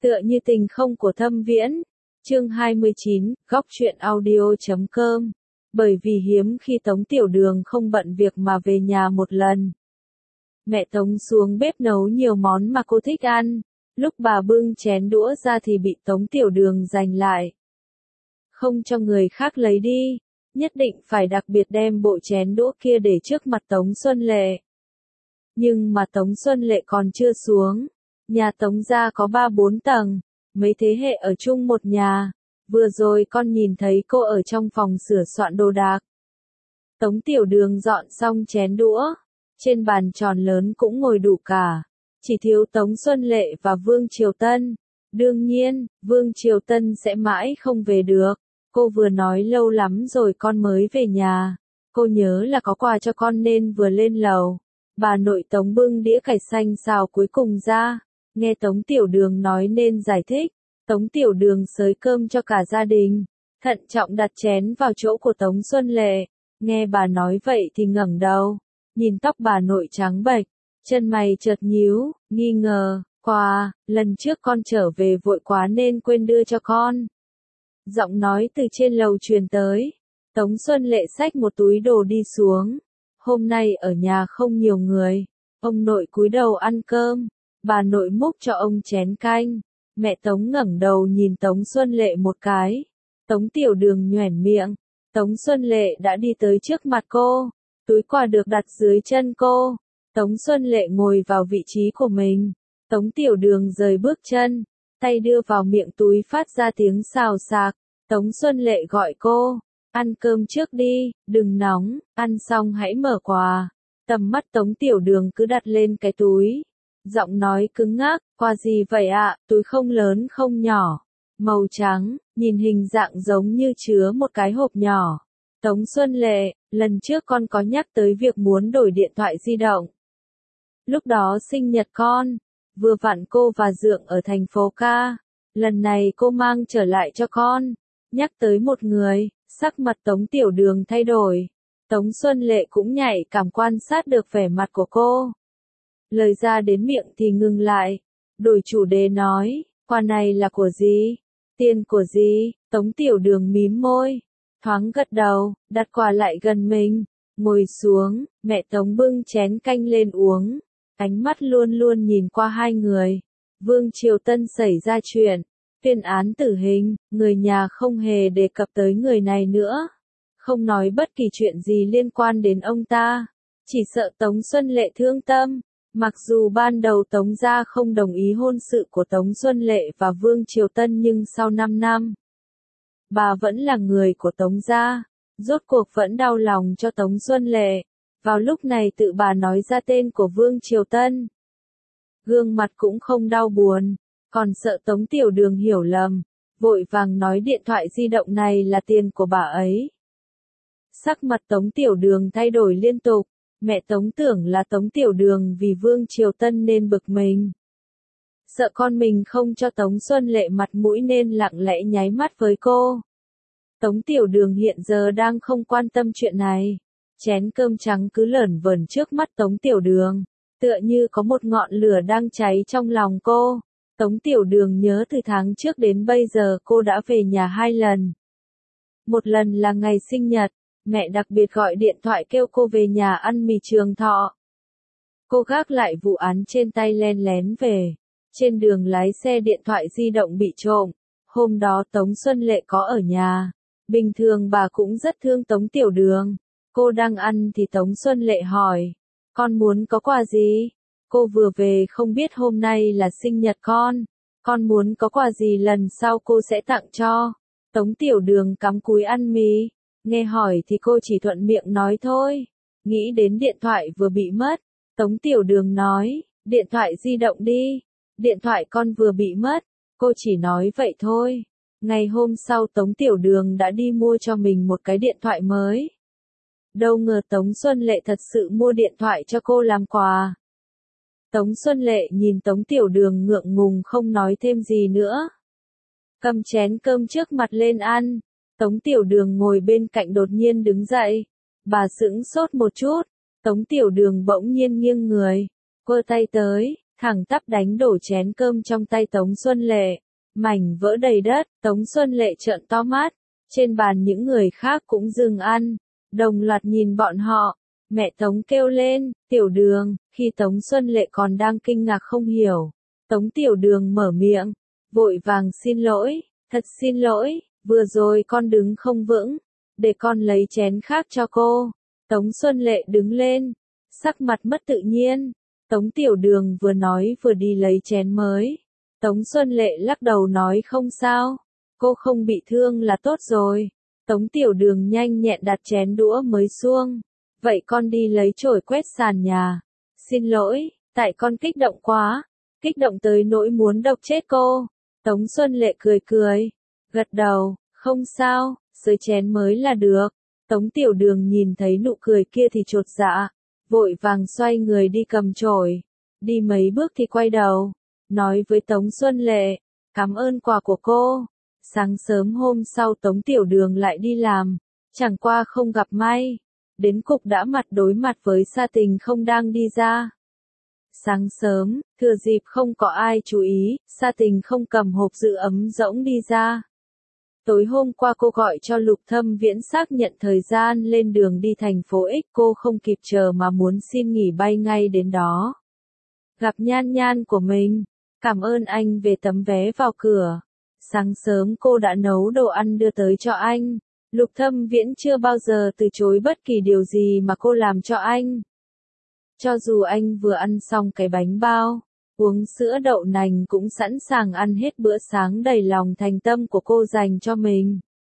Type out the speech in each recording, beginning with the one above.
Tựa như tình không của Thâm Viễn. Chương 29, góc truyện audio.com. Bởi vì hiếm khi Tống Tiểu Đường không bận việc mà về nhà một lần. Mẹ Tống xuống bếp nấu nhiều món mà cô thích ăn. Lúc bà bưng chén đũa ra thì bị Tống Tiểu Đường giành lại. Không cho người khác lấy đi. Nhất định phải đặc biệt đem bộ chén đũa kia để trước mặt Tống Xuân Lệ. Nhưng mà Tống Xuân Lệ còn chưa xuống. Nhà Tống gia có 3-4 tầng, mấy thế hệ ở chung một nhà. Vừa rồi con nhìn thấy cô ở trong phòng sửa soạn đồ đạc. Tống Tiểu Đường dọn xong chén đũa, trên bàn tròn lớn cũng ngồi đủ cả. Chỉ thiếu Tống Xuân Lệ và Vương Triều Tân. Đương nhiên, Vương Triều Tân sẽ mãi không về được. Cô vừa nói lâu lắm rồi con mới về nhà. Cô nhớ là có quà cho con nên vừa lên lầu. Bà nội Tống bưng đĩa cải xanh xào cuối cùng ra. Nghe Tống Tiểu Đường nói nên giải thích. Tống Tiểu Đường xới cơm cho cả gia đình. Thận trọng đặt chén vào chỗ của Tống Xuân Lệ. Nghe bà nói vậy thì ngẩng đầu. Nhìn tóc bà nội trắng bệch. Chân mày chợt nhíu, nghi ngờ. Quà, lần trước con trở về vội quá nên quên đưa cho con. Giọng nói từ trên lầu truyền tới. Tống Xuân Lệ xách một túi đồ đi xuống. Hôm nay ở nhà không nhiều người. Ông nội cúi đầu ăn cơm. Bà nội múc cho ông chén canh. Mẹ Tống ngẩng đầu nhìn Tống Xuân Lệ một cái. Tống Tiểu Đường nhoẻn miệng. Tống Xuân Lệ đã đi tới trước mặt cô. Túi quà được đặt dưới chân cô. Tống Xuân Lệ ngồi vào vị trí của mình. Tống Tiểu Đường rời bước chân. Tay đưa vào miệng túi phát ra tiếng xào xạc. Tống Xuân Lệ gọi cô. Ăn cơm trước đi, đừng nóng, ăn xong hãy mở quà. Tầm mắt Tống Tiểu Đường cứ đặt lên cái túi. Giọng nói cứng ngắc, quà gì vậy ạ, túi không lớn không nhỏ. Màu trắng, nhìn hình dạng giống như chứa một cái hộp nhỏ. Tống Xuân Lệ, lần trước con có nhắc tới việc muốn đổi điện thoại di động. Lúc đó sinh nhật con, vừa vặn cô và Dượng ở thành phố ca. Lần này cô mang trở lại cho con. Nhắc tới một người, sắc mặt Tống Tiểu Đường thay đổi. Tống Xuân Lệ cũng nhạy cảm quan sát được vẻ mặt của cô. Lời ra đến miệng thì ngừng lại. Đổi chủ đề nói, quà này là của gì? Tiền của gì? Tống Tiểu Đường mím môi. Thoáng gật đầu, đặt quà lại gần mình. Ngồi xuống, mẹ Tống bưng chén canh lên uống. Ánh mắt luôn luôn nhìn qua hai người. Vương Triều Tân xảy ra chuyện. Tuyên án tử hình, người nhà không hề đề cập tới người này nữa. Không nói bất kỳ chuyện gì liên quan đến ông ta. Chỉ sợ Tống Xuân Lệ thương tâm. Mặc dù ban đầu Tống gia không đồng ý hôn sự của Tống Xuân Lệ và Vương Triều Tân nhưng sau 5 năm, bà vẫn là người của Tống gia. Rốt cuộc vẫn đau lòng cho Tống Xuân Lệ. Vào lúc này tự bà nói ra tên của Vương Triều Tân. Gương mặt cũng không đau buồn. Còn sợ Tống Tiểu Đường hiểu lầm. Vội vàng nói điện thoại di động này là tiền của bà ấy. Sắc mặt Tống Tiểu Đường thay đổi liên tục. Mẹ Tống tưởng là Tống Tiểu Đường vì Vương Triều Tân nên bực mình. Sợ con mình không cho Tống Xuân Lệ mặt mũi nên lặng lẽ nháy mắt với cô. Tống Tiểu Đường hiện giờ đang không quan tâm chuyện này. Chén cơm trắng cứ lởn vởn trước mắt Tống Tiểu Đường. Tựa như có một ngọn lửa đang cháy trong lòng cô. Tống Tiểu Đường nhớ từ tháng trước đến bây giờ cô đã về nhà 2 lần. Một lần là ngày sinh nhật. Mẹ đặc biệt gọi điện thoại kêu cô về nhà ăn mì Trường Thọ. Cô gác lại vụ án trên tay len lén về. Trên đường lái xe điện thoại di động bị trộm. Hôm đó Tống Xuân Lệ có ở nhà. Bình thường bà cũng rất thương Tống Tiểu Đường. Cô đang ăn thì Tống Xuân Lệ hỏi. Con muốn có quà gì? Cô vừa về không biết hôm nay là sinh nhật con. Con muốn có quà gì lần sau cô sẽ tặng cho. Tống Tiểu Đường cắm cúi ăn mì. Nghe hỏi thì cô chỉ thuận miệng nói thôi. Nghĩ đến điện thoại vừa bị mất. Tống Tiểu Đường nói, điện thoại di động đi. Điện thoại con vừa bị mất. Cô chỉ nói vậy thôi. Ngày hôm sau Tống Tiểu Đường đã đi mua cho mình một cái điện thoại mới. Đâu ngờ Tống Xuân Lệ thật sự mua điện thoại cho cô làm quà. Tống Xuân Lệ nhìn Tống Tiểu Đường ngượng ngùng không nói thêm gì nữa. Cầm chén cơm trước mặt lên ăn. Tống Tiểu Đường ngồi bên cạnh đột nhiên đứng dậy. Bà sững sốt một chút. Tống Tiểu Đường bỗng nhiên nghiêng người. Quơ tay tới, thẳng tắp đánh đổ chén cơm trong tay Tống Xuân Lệ. Mảnh vỡ đầy đất, Tống Xuân Lệ trợn to mắt. Trên bàn những người khác cũng dừng ăn, đồng loạt nhìn bọn họ. Mẹ Tống kêu lên, Tiểu Đường, khi Tống Xuân Lệ còn đang kinh ngạc không hiểu. Tống Tiểu Đường mở miệng, vội vàng xin lỗi, thật xin lỗi, vừa rồi con đứng không vững, để con lấy chén khác cho cô. Tống Xuân Lệ đứng lên, sắc mặt mất tự nhiên. Tống Tiểu Đường vừa nói vừa đi lấy chén mới. Tống Xuân Lệ lắc đầu nói không sao, cô không bị thương là tốt rồi. Tống Tiểu Đường nhanh nhẹn đặt chén đũa mới xuống. Vậy con đi lấy chổi quét sàn nhà. Xin lỗi, tại con kích động quá, kích động tới nỗi muốn độc chết cô. Tống Xuân Lệ cười cười, gật đầu, không sao, sới chén mới là được. Tống Tiểu Đường nhìn thấy nụ cười kia thì chột dạ, vội vàng xoay người đi cầm chổi. Đi mấy bước thì quay đầu, nói với Tống Xuân Lệ, cảm ơn quà của cô. Sáng sớm hôm sau Tống Tiểu Đường lại đi làm, chẳng qua không gặp may. Đến cục đã mặt đối mặt với Sa Tình không đang đi ra. Sáng sớm, thừa dịp không có ai chú ý, Sa Tình không cầm hộp giữ ấm rỗng đi ra. Tối hôm qua cô gọi cho Lục Thâm Viễn xác nhận thời gian lên đường đi thành phố X, cô không kịp chờ mà muốn xin nghỉ bay ngay đến đó. Gặp Nhan Nhan của mình, cảm ơn anh về tấm vé vào cửa. Sáng sớm cô đã nấu đồ ăn đưa tới cho anh. Lục Thâm Viễn chưa bao giờ từ chối bất kỳ điều gì mà cô làm cho anh. Cho dù anh vừa ăn xong cái bánh bao, uống sữa đậu nành cũng sẵn sàng ăn hết bữa sáng đầy lòng thành tâm của cô dành cho mình.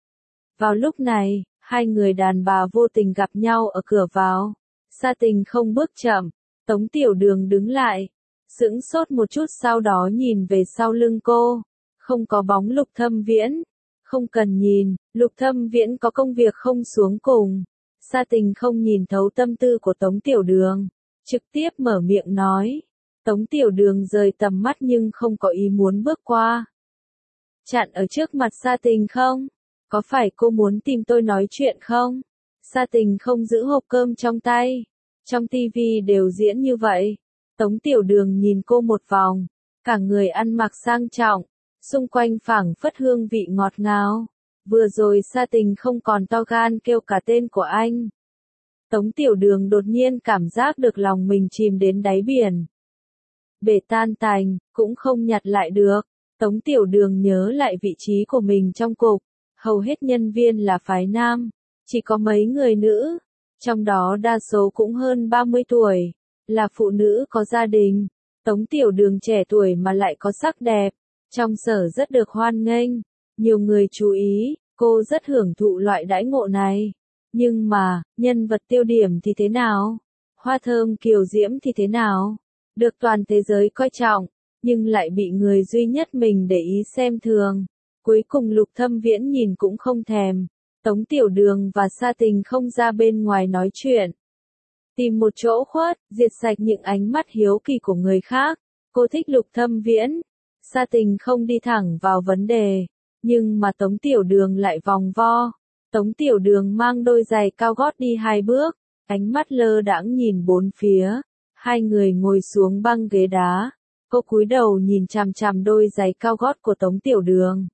Vào lúc này, hai người đàn bà vô tình gặp nhau ở cửa vào. Sa Tình không bước chậm, Tống Tiểu Đường đứng lại, sững sốt một chút sau đó nhìn về sau lưng cô. Không có bóng Lục Thâm Viễn. Không cần nhìn, Lục Thâm Viễn có công việc không xuống cùng. Sa Tình không nhìn thấu tâm tư của Tống Tiểu Đường, trực tiếp mở miệng nói. Tống Tiểu Đường rời tầm mắt nhưng không có ý muốn bước qua. Chặn ở trước mặt Sa Tình không? Có phải cô muốn tìm tôi nói chuyện không? Sa Tình không giữ hộp cơm trong tay. Trong tivi đều diễn như vậy. Tống Tiểu Đường nhìn cô một vòng, cả người ăn mặc sang trọng, xung quanh phảng phất hương vị ngọt ngào. Vừa rồi Sa Tình không còn to gan kêu cả tên của anh. Tống Tiểu Đường đột nhiên cảm giác được lòng mình chìm đến đáy biển. Bể tan tành, cũng không nhặt lại được. Tống Tiểu Đường nhớ lại vị trí của mình trong cục. Hầu hết nhân viên là phái nam, chỉ có mấy người nữ. Trong đó đa số cũng hơn 30 tuổi, là phụ nữ có gia đình. Tống Tiểu Đường trẻ tuổi mà lại có sắc đẹp. Trong sở rất được hoan nghênh, nhiều người chú ý, cô rất hưởng thụ loại đãi ngộ này. Nhưng mà, nhân vật tiêu điểm thì thế nào? Hoa thơm kiều diễm thì thế nào? Được toàn thế giới coi trọng, nhưng lại bị người duy nhất mình để ý xem thường. Cuối cùng Lục Thâm Viễn nhìn cũng không thèm. Tống Tiểu Đường và Sa Tình không ra bên ngoài nói chuyện. Tìm một chỗ khuất, diệt sạch những ánh mắt hiếu kỳ của người khác. Cô thích Lục Thâm Viễn. Sa Tình không đi thẳng vào vấn đề, nhưng mà Tống Tiểu Đường lại vòng vo. Tống Tiểu Đường mang đôi giày cao gót đi 2 bước, ánh mắt lơ đãng nhìn bốn phía. Hai người ngồi xuống băng ghế đá. Cô cúi đầu nhìn chằm chằm đôi giày cao gót của Tống Tiểu Đường.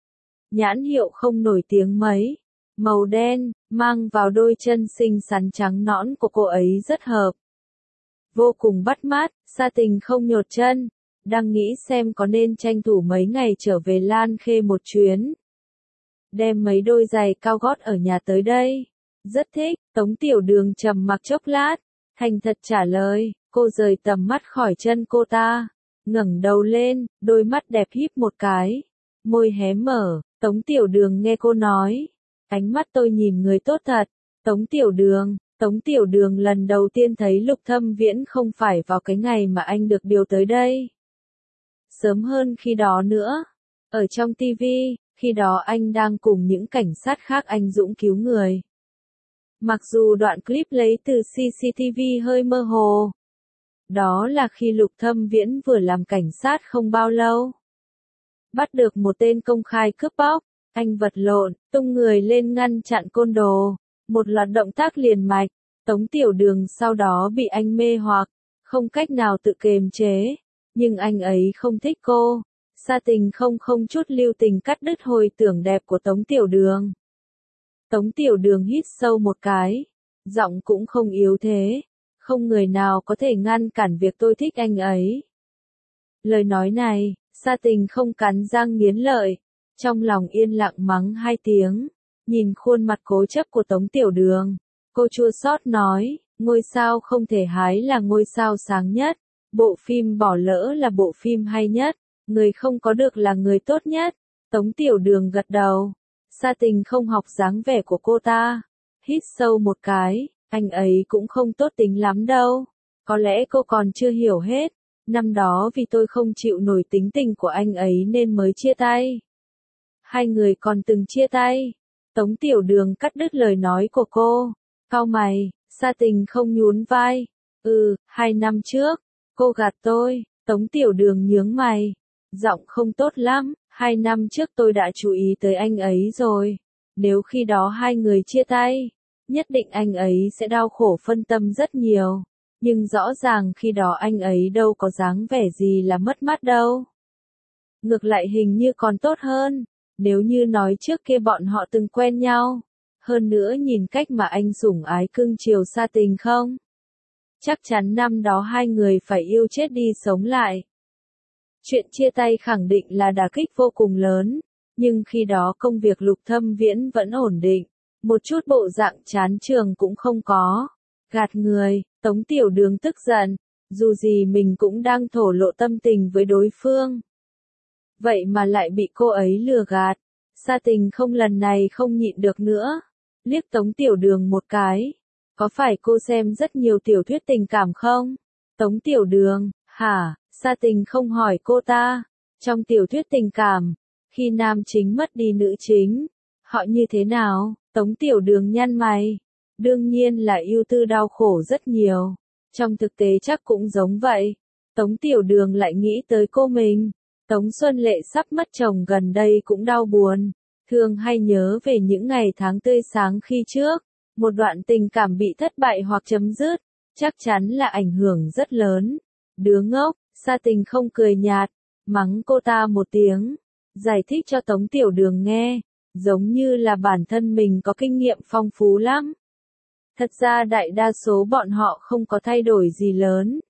Nhãn hiệu không nổi tiếng mấy, màu đen, mang vào đôi chân xinh xắn trắng nõn của cô ấy rất hợp. Vô cùng bắt mắt, Sa Tình không nhột chân. Đang nghĩ xem có nên tranh thủ mấy ngày trở về Lan Khê một chuyến. Đem mấy đôi giày cao gót ở nhà tới đây. Rất thích. Tống Tiểu Đường trầm mặc chốc lát, thành thật trả lời. Cô rời tầm mắt khỏi chân cô ta, ngẩng đầu lên, đôi mắt đẹp híp một cái, môi hé mở. Tống Tiểu Đường nghe cô nói, ánh mắt tôi nhìn người tốt thật. Tống Tiểu Đường lần đầu tiên thấy Lục Thâm Viễn không phải vào cái ngày mà anh được điều tới đây. Sớm hơn khi đó nữa, ở trong TV, khi đó anh đang cùng những cảnh sát khác anh dũng cứu người. Mặc dù đoạn clip lấy từ CCTV hơi mơ hồ. Đó là khi Lục Thâm Viễn vừa làm cảnh sát không bao lâu. Bắt được một tên công khai cướp bóc, anh vật lộn, tung người lên ngăn chặn côn đồ. Một loạt động tác liền mạch, Tống Tiểu Đường sau đó bị anh mê hoặc, không cách nào tự kiềm chế. Nhưng anh ấy không thích cô. Sa Tình không chút lưu tình cắt đứt hồi tưởng đẹp của Tống Tiểu Đường. Tống Tiểu Đường hít sâu một cái, giọng cũng không yếu thế, không người nào có thể ngăn cản việc tôi thích anh ấy. Lời nói này, Sa Tình không cắn răng nghiến lợi, trong lòng yên lặng mắng 2 tiếng, nhìn khuôn mặt cố chấp của Tống Tiểu Đường, cô chua xót nói, ngôi sao không thể hái là ngôi sao sáng nhất, bộ phim bỏ lỡ là bộ phim hay nhất, người không có được là người tốt nhất. Tống Tiểu Đường gật đầu. Sa Tình không học dáng vẻ của cô ta, hít sâu một cái, anh ấy cũng không tốt tính lắm đâu, có lẽ cô còn chưa hiểu hết, năm đó vì tôi không chịu nổi tính tình của anh ấy nên mới chia tay. 2 người còn từng chia tay. Tống Tiểu Đường cắt đứt lời nói của cô, cau mày. Sa Tình không nhún vai, 2 năm trước, cô gạt tôi. Tống Tiểu Đường nhướng mày, giọng không tốt lắm. 2 năm trước tôi đã chú ý tới anh ấy rồi. Nếu khi đó 2 người chia tay, nhất định anh ấy sẽ đau khổ phân tâm rất nhiều. Nhưng rõ ràng khi đó anh ấy đâu có dáng vẻ gì là mất mát đâu. Ngược lại hình như còn tốt hơn, nếu như nói trước kia bọn họ từng quen nhau. Hơn nữa nhìn cách mà anh sủng ái cưng chiều Sa Tình không? Chắc chắn năm đó 2 người phải yêu chết đi sống lại. Chuyện chia tay khẳng định là đả kích vô cùng lớn, nhưng khi đó công việc Lục Thâm Viễn vẫn ổn định, một chút bộ dạng chán trường cũng không có. Gạt người, Tống Tiểu Đường tức giận, dù gì mình cũng đang thổ lộ tâm tình với đối phương. Vậy mà lại bị cô ấy lừa gạt. Sa Tình không lần này không nhịn được nữa, liếc Tống Tiểu Đường một cái. Có phải cô xem rất nhiều tiểu thuyết tình cảm không? Tống Tiểu Đường, hả? Sa Tình không hỏi cô ta. Trong tiểu thuyết tình cảm, khi nam chính mất đi nữ chính, họ như thế nào? Tống Tiểu Đường nhăn mày. Đương nhiên là ưu tư đau khổ rất nhiều. Trong thực tế chắc cũng giống vậy. Tống Tiểu Đường lại nghĩ tới cô mình. Tống Xuân Lệ sắp mất chồng gần đây cũng đau buồn. Thường hay nhớ về những ngày tháng tươi sáng khi trước. Một đoạn tình cảm bị thất bại hoặc chấm dứt, chắc chắn là ảnh hưởng rất lớn. Đứa ngốc. Sa Tình không cười nhạt, mắng cô ta một tiếng, giải thích cho Tống Tiểu Đường nghe, giống như là bản thân mình có kinh nghiệm phong phú lắm. Thật ra đại đa số bọn họ không có thay đổi gì lớn.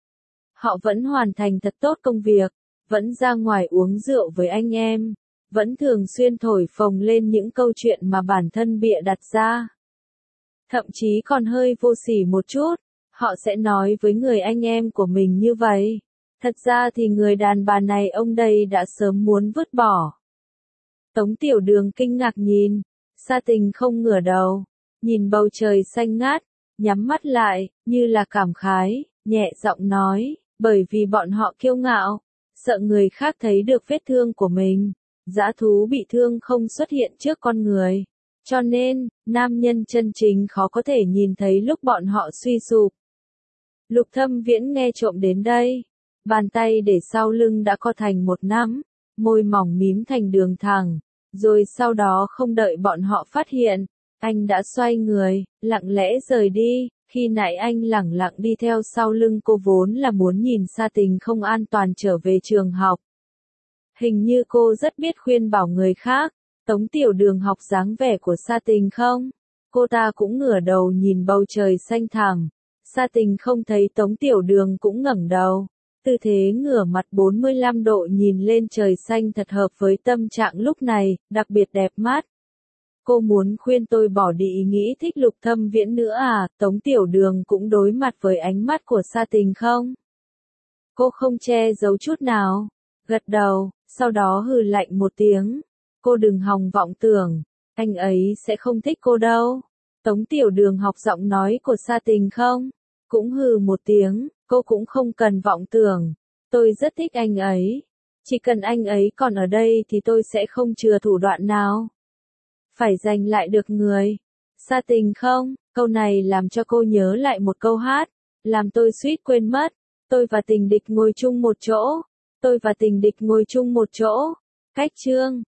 Họ vẫn hoàn thành thật tốt công việc, vẫn ra ngoài uống rượu với anh em, vẫn thường xuyên thổi phồng lên những câu chuyện mà bản thân bịa đặt ra. Thậm chí còn hơi vô sỉ một chút, họ sẽ nói với người anh em của mình như vậy. Thật ra thì người đàn bà này ông đây đã sớm muốn vứt bỏ. Tống Tiểu Đường kinh ngạc nhìn, Sa Tình không ngửa đầu, nhìn bầu trời xanh ngát, nhắm mắt lại, như là cảm khái, nhẹ giọng nói, bởi vì bọn họ kiêu ngạo, sợ người khác thấy được vết thương của mình, dã thú bị thương không xuất hiện trước con người. Cho nên, nam nhân chân chính khó có thể nhìn thấy lúc bọn họ suy sụp. Lục Thâm Viễn nghe trộm đến đây. Bàn tay để sau lưng đã co thành một nắm, môi mỏng mím thành đường thẳng, rồi sau đó không đợi bọn họ phát hiện, anh đã xoay người, lặng lẽ rời đi, khi nãy anh lẳng lặng đi theo sau lưng cô vốn là muốn nhìn Sa Tình không an toàn trở về trường học. Hình như cô rất biết khuyên bảo người khác, Tống Tiểu Đường học dáng vẻ của Sa Tình không? Cô ta cũng ngửa đầu nhìn bầu trời xanh thẳm, Sa Tình không thấy Tống Tiểu Đường cũng ngẩng đầu. Tư thế ngửa mặt 45 độ nhìn lên trời xanh thật hợp với tâm trạng lúc này, đặc biệt đẹp mắt. Cô muốn khuyên tôi bỏ đi ý nghĩ thích Lục Thâm Viễn nữa à? Tống Tiểu Đường cũng đối mặt với ánh mắt của Sa Tình không? Cô không che giấu chút nào, gật đầu, sau đó hừ lạnh một tiếng. Cô đừng hòng vọng tưởng, anh ấy sẽ không thích cô đâu. Tống Tiểu Đường học giọng nói của Sa Tình không? Cũng hừ một tiếng, cô cũng không cần vọng tưởng. Tôi rất thích anh ấy. Chỉ cần anh ấy còn ở đây thì tôi sẽ không chừa thủ đoạn nào. Phải giành lại được người. Sa Tình không? Câu này làm cho cô nhớ lại một câu hát. Làm tôi suýt quên mất. Tôi và tình địch ngồi chung một chỗ. Tôi và tình địch ngồi chung một chỗ. Cách chương.